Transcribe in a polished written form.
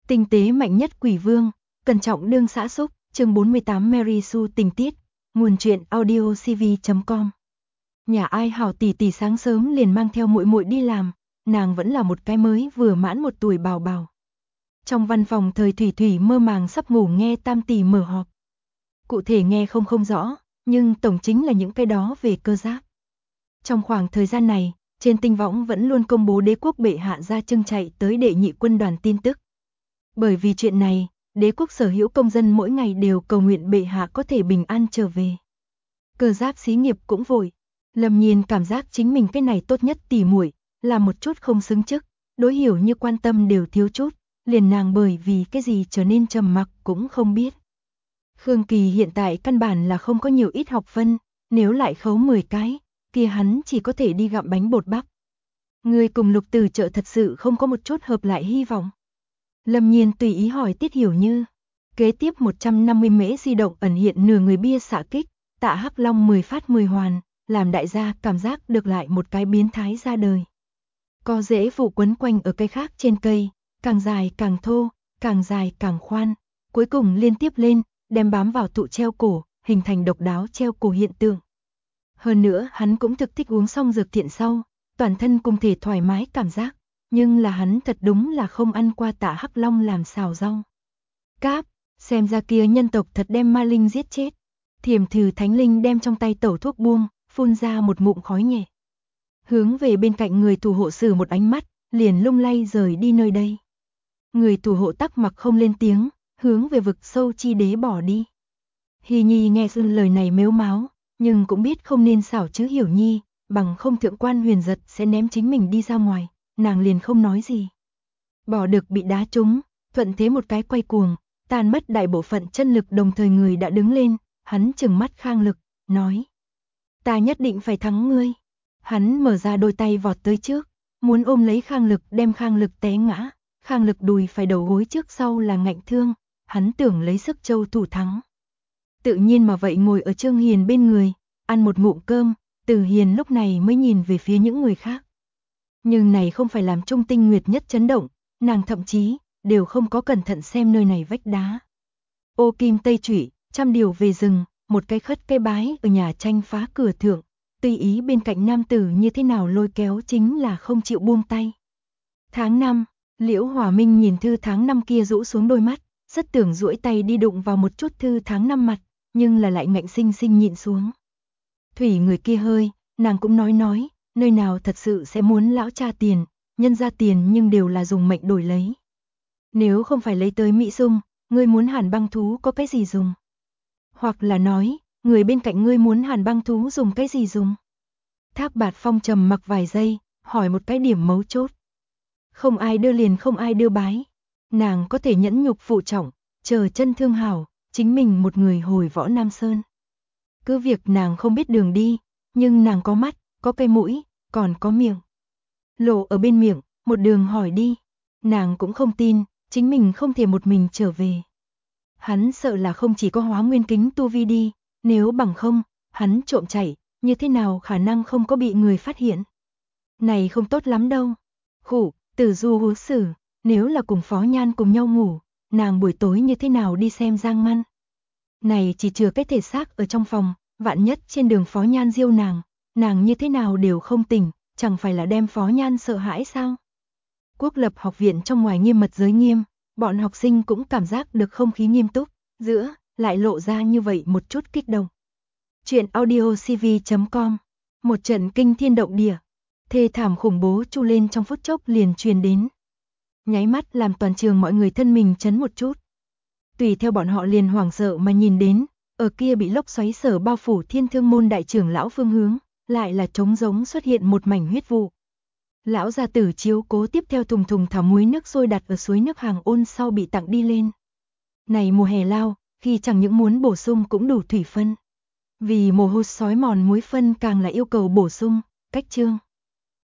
Tinh tế mạnh nhất quỷ vương, cẩn trọng đương xã xúc, chương 48 Mary Sue tình tiết, nguồn truyện audiocv.com. Nhà ai hảo tỷ tỷ sáng sớm liền mang theo muội muội đi làm, nàng vẫn là một cái mới vừa mãn 1 tuổi bào bào. Trong văn phòng thời Thủy Thủy mơ màng sắp ngủ nghe tam tỷ mở họp. Cụ thể nghe không rõ, nhưng tổng chính là những cái đó về cơ giáp. Trong khoảng thời gian này, trên tinh võng vẫn luôn công bố đế quốc bệ hạ ra chưng chạy tới đệ nhị quân đoàn tin tức. Bởi vì chuyện này, đế quốc sở hữu công dân mỗi ngày đều cầu nguyện bệ hạ có thể bình an trở về. Cơ giáp xí nghiệp cũng vội. Lâm Nhiên cảm giác chính mình cái này tốt nhất tỉ muội, là một chút không xứng chức, đối hiểu như quan tâm đều thiếu chút, liền nàng bởi vì cái gì trở nên trầm mặc cũng không biết. Khương Kỳ hiện tại căn bản là không có nhiều ít học phân, nếu lại khấu 10 cái, kia hắn chỉ có thể đi gặm bánh bột bắp. Người cùng Lục Từ Trợ thật sự không có một chút hợp lại hy vọng. Lâm Nhiên tùy ý hỏi Tiết Hiểu Như. Kế tiếp 150 mễ di động ẩn hiện nửa người bia xạ kích, Tạ Hắc Long 10 phát 10 hoàn, làm đại gia cảm giác được lại một cái biến thái ra đời. Co rễ vụ quấn quanh ở cây khác trên cây, càng dài càng thô, càng dài càng khoan, cuối cùng liên tiếp lên, đem bám vào tụ treo cổ, hình thành độc đáo treo cổ hiện tượng. Hơn nữa hắn cũng thực thích uống xong dược thiện sau, toàn thân cùng thể thoải mái cảm giác, nhưng là hắn thật đúng là không ăn qua Tạ Hắc Long làm xào rau. Cáp, xem ra kia nhân tộc thật đem ma linh giết chết. Thiểm Thử Thánh Linh đem trong tay tẩu thuốc buông, phun ra một ngụm khói nhẹ. Hướng về bên cạnh người thủ hộ sử một ánh mắt, liền lung lay rời đi nơi đây. Người thủ hộ tắc mặc không lên tiếng, hướng về vực sâu chi đế bỏ đi. Hy Nhi nghe lời này mếu máo, nhưng cũng biết không nên xảo chứ Hiểu Nhi, bằng không thượng quan Huyền Giật sẽ ném chính mình đi ra ngoài, nàng liền không nói gì. Bỏ được bị đá trúng, thuận thế một cái quay cuồng, tan mất đại bộ phận chân lực, đồng thời người đã đứng lên, hắn trừng mắt Khang Lực, nói: ta nhất định phải thắng ngươi. Hắn mở ra đôi tay vọt tới trước, muốn ôm lấy Khang Lực, đem Khang Lực té ngã. Khang Lực đùi phải đầu gối trước sau là ngạnh thương, hắn tưởng lấy sức châu thủ thắng. Tự nhiên mà vậy ngồi ở Trương Hiền bên người, ăn một ngụm cơm, Từ Hiền lúc này mới nhìn về phía những người khác. Nhưng này không phải làm Trung Tinh Nguyệt nhất chấn động, nàng thậm chí đều không có cẩn thận xem nơi này vách đá. Ô kim tây trụy, trăm điều về rừng, một cái khất cái bái ở nhà tranh phá cửa thượng, tùy ý bên cạnh nam tử như thế nào lôi kéo chính là không chịu buông tay. Tháng 5, Liễu Hòa Minh nhìn Thư Tháng 5 kia rũ xuống đôi mắt, rất tưởng duỗi tay đi đụng vào một chút Thư Tháng 5 mặt, nhưng là lại ngạnh sinh sinh nhịn xuống. Thủy người kia hơi, nàng cũng nói, nơi nào thật sự sẽ muốn lão cha tiền, nhân ra tiền nhưng đều là dùng mệnh đổi lấy. Nếu không phải lấy tới Mỹ Dung, ngươi muốn Hàn Băng Thú có cái gì dùng? Hoặc là nói, người bên cạnh ngươi muốn Hàn Băng Thú dùng cái gì dùng? Thác Bạt Phong trầm mặc vài giây, hỏi một cái điểm mấu chốt. Không ai đưa liền không ai đưa bái. Nàng có thể nhẫn nhục phụ trọng, chờ chân thương hảo, chính mình một người hồi Võ Nam Sơn. Cứ việc nàng không biết đường đi, nhưng nàng có mắt, có cái mũi, còn có miệng. Lộ ở bên miệng, một đường hỏi đi. Nàng cũng không tin, chính mình không thể một mình trở về. Hắn sợ là không chỉ có Hóa Nguyên Kính tu vi đi, nếu bằng không, hắn trộm chạy, như thế nào khả năng không có bị người phát hiện. Này không tốt lắm đâu. Khủ, Tử Du hú sử, nếu là cùng Phó Nhan cùng nhau ngủ, nàng buổi tối như thế nào đi xem Giang Măn. Này chỉ chừa cái thể xác ở trong phòng, vạn nhất trên đường Phó Nhan diêu nàng như thế nào đều không tỉnh, chẳng phải là đem Phó Nhan sợ hãi sao? Quốc lập học viện trong ngoài nghiêm mật giới nghiêm, bọn học sinh cũng cảm giác được không khí nghiêm túc, giữa lại lộ ra như vậy một chút kích động. Chuyện audiocv.com. Một trận kinh thiên động địa, thê thảm khủng bố chu lên trong phút chốc liền truyền đến. Nháy mắt làm toàn trường mọi người thân mình chấn một chút. Tùy theo bọn họ liền hoảng sợ mà nhìn đến, ở kia bị lốc xoáy sở bao phủ Thiên Thương môn đại trưởng lão phương hướng, lại là trống rỗng xuất hiện một mảnh huyết vụ. Lão gia tử chiếu cố tiếp theo thùng thùng thả muối nước sôi đặt ở suối nước hàng ôn sau bị tặng đi lên. Này mùa hè lao, khi chẳng những muốn bổ sung cũng đủ thủy phân. Vì mồ hôi sói mòn muối phân càng là yêu cầu bổ sung, cách chương.